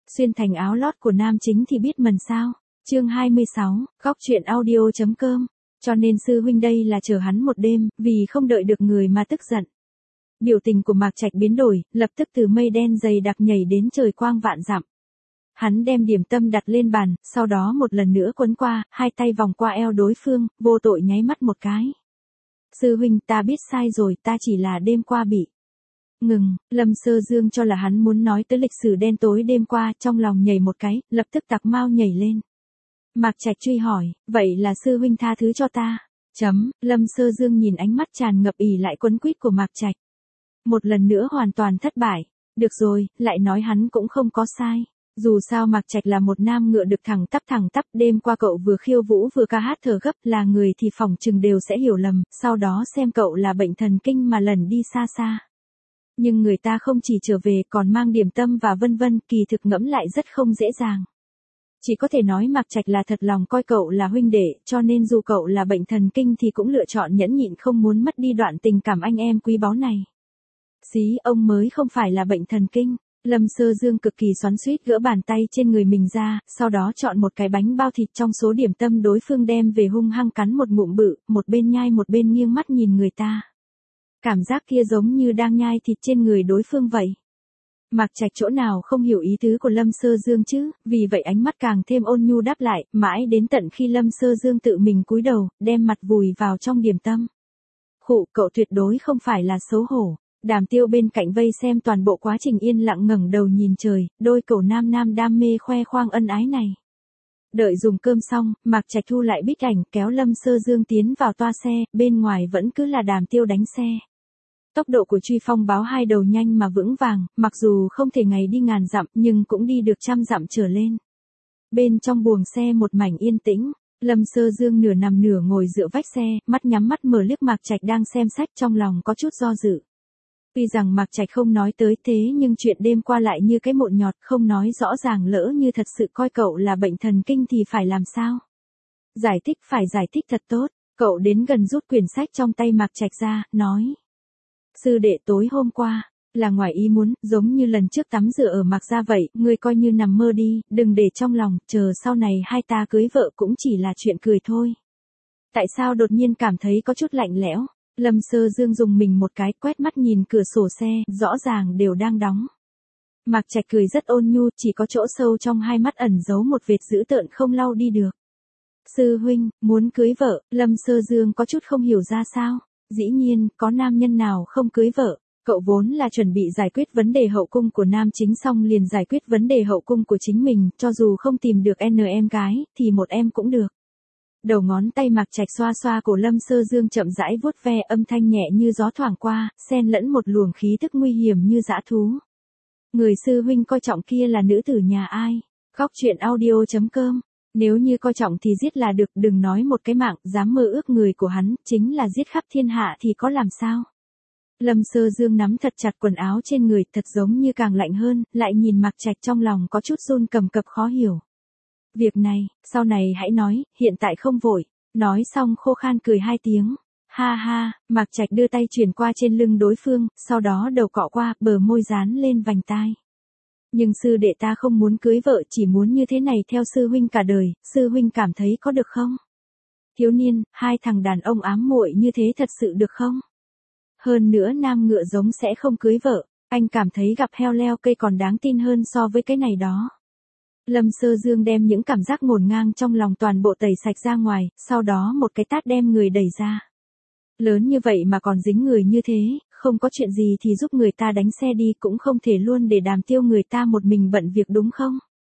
Xuyên thành áo lót của nam chính thì biết mần sao. Chương 26, góc truyện audio.com. Cho nên sư huynh đây là chờ hắn một đêm, vì không đợi được người mà tức giận. Biểu tình của Mạc Trạch biến đổi, lập tức từ mây đen dày đặc nhảy đến trời quang vạn dặm. Hắn đem điểm tâm đặt lên bàn, sau đó một lần nữa quấn qua, hai tay vòng qua eo đối phương, vô tội nháy mắt một cái. Sư huynh, ta biết sai rồi, ta chỉ là đêm qua bị. Ngừng, Lâm Sơ Dương cho là hắn muốn nói tới lịch sử đen tối đêm qua, trong lòng nhảy một cái, lập tức tạc mau nhảy lên. Mạc Trạch truy hỏi, vậy là sư huynh tha thứ cho ta? Lâm Sơ Dương nhìn ánh mắt tràn ngập ỉ lại quấn quýt của Mạc Trạch. Một lần nữa hoàn toàn thất bại. Được rồi, lại nói hắn cũng không có sai. Dù sao Mạc Trạch là một nam ngựa được thẳng tắp, đêm qua cậu vừa khiêu vũ vừa ca hát thở gấp, là người thì phỏng chừng đều sẽ hiểu lầm, sau đó xem cậu là bệnh thần kinh mà lần đi xa xa. Nhưng người ta không chỉ trở về còn mang điểm tâm và vân vân, kỳ thực ngẫm lại rất không dễ dàng. Chỉ có thể nói Mạc Trạch là thật lòng coi cậu là huynh đệ, cho nên dù cậu là bệnh thần kinh thì cũng lựa chọn nhẫn nhịn không muốn mất đi đoạn tình cảm anh em quý báu này. Xí, ông mới không phải là bệnh thần kinh. Lâm Sơ Dương cực kỳ xoắn xuýt gỡ bàn tay trên người mình ra, sau đó chọn một cái bánh bao thịt trong số điểm tâm đối phương đem về hung hăng cắn một ngụm bự, một bên nhai một bên nghiêng mắt nhìn người ta. Cảm giác kia giống như đang nhai thịt trên người đối phương vậy. Mạc Trạch chỗ nào không hiểu ý tứ của Lâm Sơ Dương chứ, vì vậy ánh mắt càng thêm ôn nhu đáp lại, mãi đến tận khi Lâm Sơ Dương tự mình cúi đầu, đem mặt vùi vào trong điểm tâm. Khụ, cậu tuyệt đối không phải là xấu hổ. Đàm Tiêu bên cạnh vây xem toàn bộ quá trình yên lặng ngẩng đầu nhìn trời, đôi cậu nam đam mê khoe khoang ân ái này. Đợi dùng cơm xong, Mạc Trạch thu lại bích ảnh, kéo Lâm Sơ Dương tiến vào toa xe, bên ngoài vẫn cứ là Đàm Tiêu đánh xe. Tốc độ của Truy Phong báo hai đầu nhanh mà vững vàng, mặc dù không thể ngày đi ngàn dặm nhưng cũng đi được 100 dặm trở lên. Bên trong buồng xe một mảnh yên tĩnh, Lâm Sơ Dương nửa nằm nửa ngồi dựa vách xe, mắt nhắm mắt mở liếc Mạc Trạch đang xem sách, trong lòng có chút do dự. Tuy rằng Mạc Trạch không nói tới thế nhưng chuyện đêm qua lại như cái mụn nhọt, không nói rõ ràng, lỡ như thật sự coi cậu là bệnh thần kinh thì phải làm sao? Phải giải thích thật tốt. Cậu đến gần rút quyển sách trong tay Mạc Trạch ra, nói. Sư đệ, tối hôm qua, là ngoài ý muốn, giống như lần trước tắm rửa ở Mạc Gia vậy, ngươi coi như nằm mơ đi, đừng để trong lòng, chờ sau này hai ta cưới vợ cũng chỉ là chuyện cười thôi. Tại sao đột nhiên cảm thấy có chút lạnh lẽo? Lâm Sơ Dương dùng mình một cái, quét mắt nhìn cửa sổ xe, rõ ràng đều đang đóng. Mạc Trạch cười rất ôn nhu, chỉ có chỗ sâu trong hai mắt ẩn giấu một vệt dữ tợn không lau đi được. Sư huynh, muốn cưới vợ? Lâm Sơ Dương có chút không hiểu ra sao. Dĩ nhiên, có nam nhân nào không cưới vợ. Cậu vốn là chuẩn bị giải quyết vấn đề hậu cung của nam chính xong liền giải quyết vấn đề hậu cung của chính mình, cho dù không tìm được em gái, thì một em cũng được. Đầu ngón tay Mạc Trạch xoa xoa cổ Lâm Sơ Dương chậm rãi vuốt ve, âm thanh nhẹ như gió thoảng qua, xen lẫn một luồng khí tức nguy hiểm như dã thú. Người sư huynh coi trọng kia là nữ tử nhà ai? Góc truyện audio.com. Nếu như coi trọng thì giết là được, đừng nói một cái mạng, dám mơ ước người của hắn, chính là giết khắp thiên hạ thì có làm sao? Lâm Sơ Dương nắm thật chặt quần áo trên người, thật giống như càng lạnh hơn, lại nhìn Mạc Trạch trong lòng có chút run cầm cập khó hiểu. Việc này, sau này hãy nói, hiện tại không vội. Nói xong khô khan cười hai tiếng. Ha ha, Mạc Trạch đưa tay chuyển qua trên lưng đối phương, sau đó đầu cọ qua, bờ môi dán lên vành tai. Nhưng sư đệ ta không muốn cưới vợ, chỉ muốn như thế này theo sư huynh cả đời, sư huynh cảm thấy có được không? Thiếu niên, hai thằng đàn ông ám muội như thế thật sự được không? Hơn nữa nam ngựa giống sẽ không cưới vợ, anh cảm thấy gặp heo leo cây còn đáng tin hơn so với cái này đó. Lâm Sơ Dương đem những cảm giác ngổn ngang trong lòng toàn bộ tẩy sạch ra ngoài, sau đó một cái tát đem người đẩy ra. Lớn như vậy mà còn dính người như thế, không có chuyện gì thì giúp người ta đánh xe đi, cũng không thể luôn để Đàm Tiêu người ta một mình bận việc đúng không?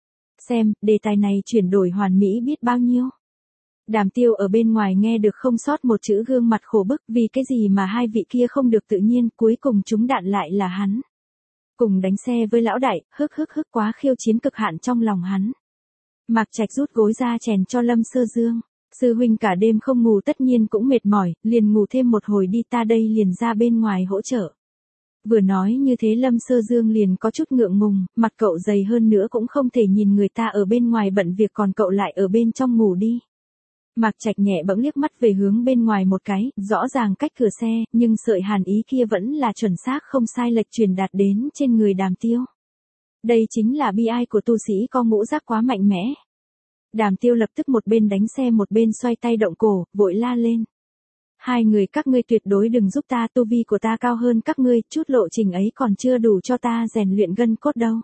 Xem, đề tài này chuyển đổi hoàn mỹ biết bao nhiêu. Đàm Tiêu ở bên ngoài nghe được không sót một chữ, gương mặt khổ bức, vì cái gì mà hai vị kia không được tự nhiên, cuối cùng trúng đạn lại là hắn. Cùng đánh xe với lão đại, hức quá khiêu chiến cực hạn trong lòng hắn. Mạc Trạch rút gối ra chèn cho Lâm Sơ Dương. Sư huynh cả đêm không ngủ tất nhiên cũng mệt mỏi, liền ngủ thêm một hồi đi, ta đây liền ra bên ngoài hỗ trợ. Vừa nói như thế Lâm Sơ Dương liền có chút ngượng ngùng, mặt cậu dày hơn nữa cũng không thể nhìn người ta ở bên ngoài bận việc còn cậu lại ở bên trong ngủ đi. Mạc Trạch nhẹ bỗng liếc mắt về hướng bên ngoài một cái, rõ ràng cách cửa xe, nhưng sợi hàn ý kia vẫn là chuẩn xác không sai lệch truyền đạt đến trên người Đàm Tiêu. Đây chính là bi ai của tu sĩ có ngũ giác quá mạnh mẽ. Đàm Tiêu lập tức một bên đánh xe một bên xoay tay động cổ, vội la lên. Hai người các ngươi tuyệt đối đừng giúp ta, tu vi của ta cao hơn các ngươi, chút lộ trình ấy còn chưa đủ cho ta rèn luyện gân cốt đâu.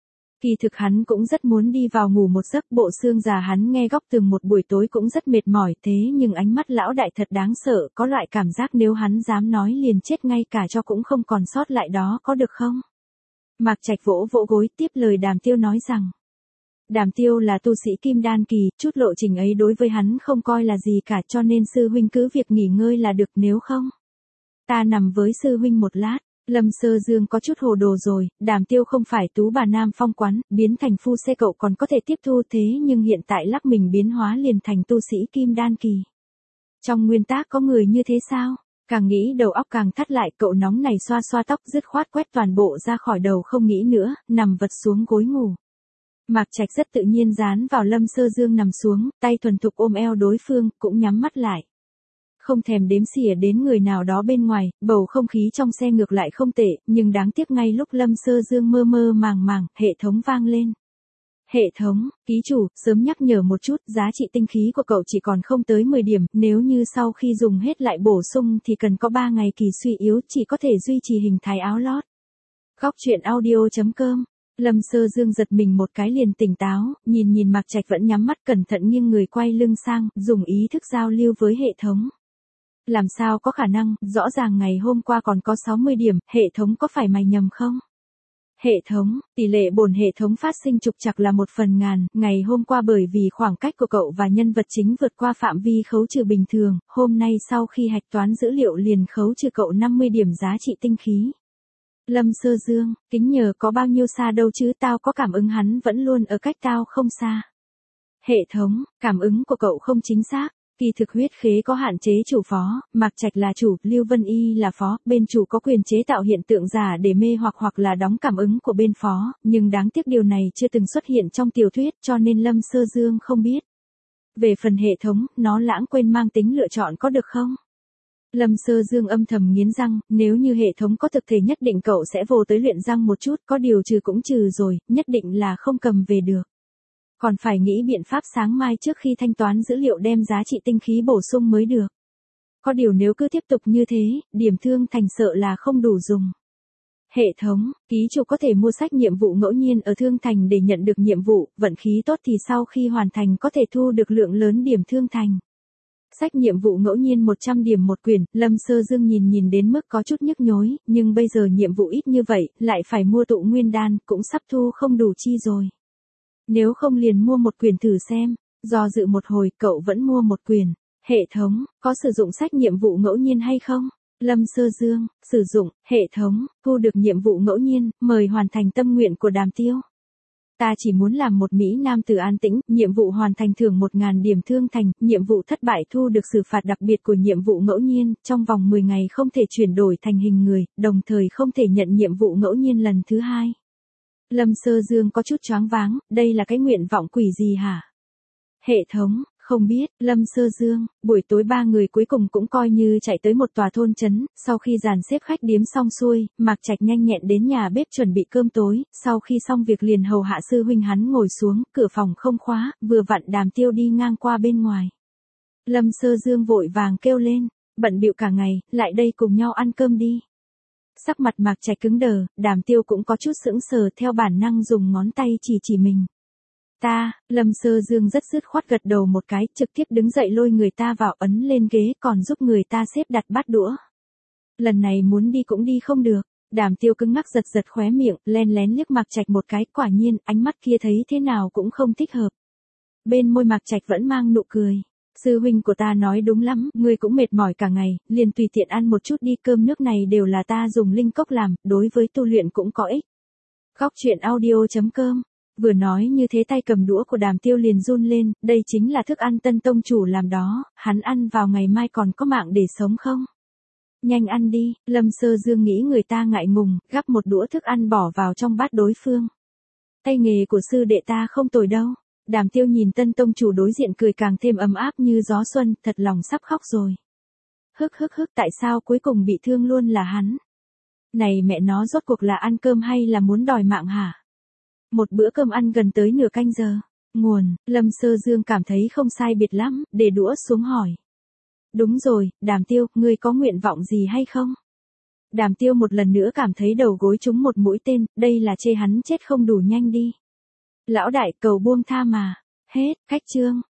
Kỳ thực hắn cũng rất muốn đi vào ngủ một giấc, bộ xương già hắn nghe góc tường một buổi tối cũng rất mệt mỏi, thế nhưng ánh mắt lão đại thật đáng sợ, có loại cảm giác nếu hắn dám nói liền chết ngay cả cho cũng không còn sót lại đó, có được không? Mạc Trạch vỗ vỗ gối tiếp lời Đàm Tiêu nói rằng. Đàm Tiêu là tu sĩ kim đan kỳ, chút lộ trình ấy đối với hắn không coi là gì cả, cho nên sư huynh cứ việc nghỉ ngơi là được, nếu không. Ta nằm với sư huynh một lát. Lâm Sơ Dương có chút hồ đồ rồi, Đàm Tiêu không phải tú bà Nam Phong quán, biến thành phu xe cậu còn có thể tiếp thu, thế nhưng hiện tại lắc mình biến hóa liền thành tu sĩ kim đan kỳ. Trong nguyên tắc có người như thế sao? Càng nghĩ đầu óc càng thắt lại, cậu nóng này xoa xoa tóc dứt khoát quét toàn bộ ra khỏi đầu không nghĩ nữa, nằm vật xuống gối ngủ. Mạc Trạch rất tự nhiên dán vào Lâm Sơ Dương nằm xuống, tay thuần thục ôm eo đối phương, cũng nhắm mắt lại. Không thèm đếm xỉa đến người nào đó bên ngoài, bầu không khí trong xe ngược lại không tệ, nhưng đáng tiếc ngay lúc Lâm Sơ Dương mơ mơ màng màng, hệ thống vang lên. Hệ thống, ký chủ, sớm nhắc nhở một chút, giá trị tinh khí của cậu chỉ còn không tới 10 điểm, nếu như sau khi dùng hết lại bổ sung thì cần có 3 ngày kỳ suy yếu, chỉ có thể duy trì hình thái áo lót. Góc truyện audio.com. Lâm Sơ Dương giật mình một cái liền tỉnh táo, nhìn Mạc Trạch vẫn nhắm mắt cẩn thận nghiêng người quay lưng sang, dùng ý thức giao lưu với hệ thống. Làm sao có khả năng, rõ ràng ngày hôm qua còn có 60 điểm, hệ thống có phải mày nhầm không? Hệ thống, tỷ lệ bổn hệ thống phát sinh trục trặc là 1/1000, ngày hôm qua bởi vì khoảng cách của cậu và nhân vật chính vượt qua phạm vi khấu trừ bình thường, hôm nay sau khi hạch toán dữ liệu liền khấu trừ cậu 50 điểm giá trị tinh khí. Lâm Sơ Dương, kính nhờ có bao nhiêu xa đâu chứ, tao có cảm ứng hắn vẫn luôn ở cách tao không xa. Hệ thống, cảm ứng của cậu không chính xác. Kỳ thực huyết khế có hạn chế chủ phó, Mạc Trạch là chủ, Lưu Vân Y là phó, bên chủ có quyền chế tạo hiện tượng giả để mê hoặc là đóng cảm ứng của bên phó, nhưng đáng tiếc điều này chưa từng xuất hiện trong tiểu thuyết cho nên Lâm Sơ Dương không biết. Về phần hệ thống, nó lãng quên mang tính lựa chọn có được không? Lâm Sơ Dương âm thầm nghiến răng, nếu như hệ thống có thực thể nhất định cậu sẽ vô tới luyện răng một chút, có điều trừ cũng trừ rồi, nhất định là không cầm về được. Còn phải nghĩ biện pháp sáng mai trước khi thanh toán dữ liệu đem giá trị tinh khí bổ sung mới được. Có điều nếu cứ tiếp tục như thế, điểm thương thành sợ là không đủ dùng. Hệ thống, ký chủ có thể mua sách nhiệm vụ ngẫu nhiên ở thương thành để nhận được nhiệm vụ, vận khí tốt thì sau khi hoàn thành có thể thu được lượng lớn điểm thương thành. Sách nhiệm vụ ngẫu nhiên 100 điểm một quyển, Lâm Sơ Dương nhìn đến mức có chút nhức nhối, nhưng bây giờ nhiệm vụ ít như vậy, lại phải mua tụ nguyên đan, cũng sắp thu không đủ chi rồi. Nếu không liền mua một quyển thử xem, do dự một hồi cậu vẫn mua một quyển. Hệ thống, có sử dụng sách nhiệm vụ ngẫu nhiên hay không? Lâm Sơ Dương, sử dụng, hệ thống, thu được nhiệm vụ ngẫu nhiên, mời hoàn thành tâm nguyện của Đàm Tiêu. Ta chỉ muốn làm một Mỹ Nam tử an tĩnh, nhiệm vụ hoàn thành thưởng 1000 điểm thương thành, nhiệm vụ thất bại thu được xử phạt đặc biệt của nhiệm vụ ngẫu nhiên, trong vòng 10 ngày không thể chuyển đổi thành hình người, đồng thời không thể nhận nhiệm vụ ngẫu nhiên lần thứ hai. Lâm Sơ Dương có chút choáng váng, đây là cái nguyện vọng quỷ gì hả? Hệ thống, không biết, Lâm Sơ Dương, buổi tối 3 người cuối cùng cũng coi như chạy tới một tòa thôn trấn, sau khi dàn xếp khách điếm xong xuôi, Mạc Trạch nhanh nhẹn đến nhà bếp chuẩn bị cơm tối, sau khi xong việc liền hầu hạ sư huynh hắn ngồi xuống, cửa phòng không khóa, vừa vặn Đàm Tiêu đi ngang qua bên ngoài. Lâm Sơ Dương vội vàng kêu lên, bận bịu cả ngày, lại đây cùng nhau ăn cơm đi. Sắc mặt Mạc Trạch cứng đờ, Đàm Tiêu cũng có chút sững sờ theo bản năng dùng ngón tay chỉ mình. Ta, Lâm Sơ Dương rất dứt khoát gật đầu một cái, trực tiếp đứng dậy lôi người ta vào ấn lên ghế còn giúp người ta xếp đặt bát đũa. Lần này muốn đi cũng đi không được, Đàm Tiêu cứng ngắc giật khóe miệng, len lén liếc Mạc Trạch một cái, quả nhiên, ánh mắt kia thấy thế nào cũng không thích hợp. Bên môi Mạc Trạch vẫn mang nụ cười. Sư huynh của ta nói đúng lắm, ngươi cũng mệt mỏi cả ngày, liền tùy tiện ăn một chút đi, cơm nước này đều là ta dùng linh cốc làm, đối với tu luyện cũng có ích. Góc truyện audio.com. Vừa nói như thế tay cầm đũa của Đàm Tiêu liền run lên, đây chính là thức ăn Tân tông chủ làm đó, hắn ăn vào ngày mai còn có mạng để sống không? Nhanh ăn đi, Lâm Sơ Dương nghĩ người ta ngại ngùng, gắp một đũa thức ăn bỏ vào trong bát đối phương. Tay nghề của sư đệ ta không tồi đâu. Đàm Tiêu nhìn Tân tông chủ đối diện cười càng thêm ấm áp như gió xuân, thật lòng sắp khóc rồi. Hức, tại sao cuối cùng bị thương luôn là hắn? Này mẹ nó rốt cuộc là ăn cơm hay là muốn đòi mạng hả? Một bữa cơm ăn gần tới nửa canh giờ. Nguồn, Lâm Sơ Dương cảm thấy không sai biệt lắm, để đũa xuống hỏi. Đúng rồi, Đàm Tiêu, ngươi có nguyện vọng gì hay không? Đàm Tiêu một lần nữa cảm thấy đầu gối trúng một mũi tên, đây là chê hắn chết không đủ nhanh đi. Lão đại cầu buông tha mà. Hết, khách chương.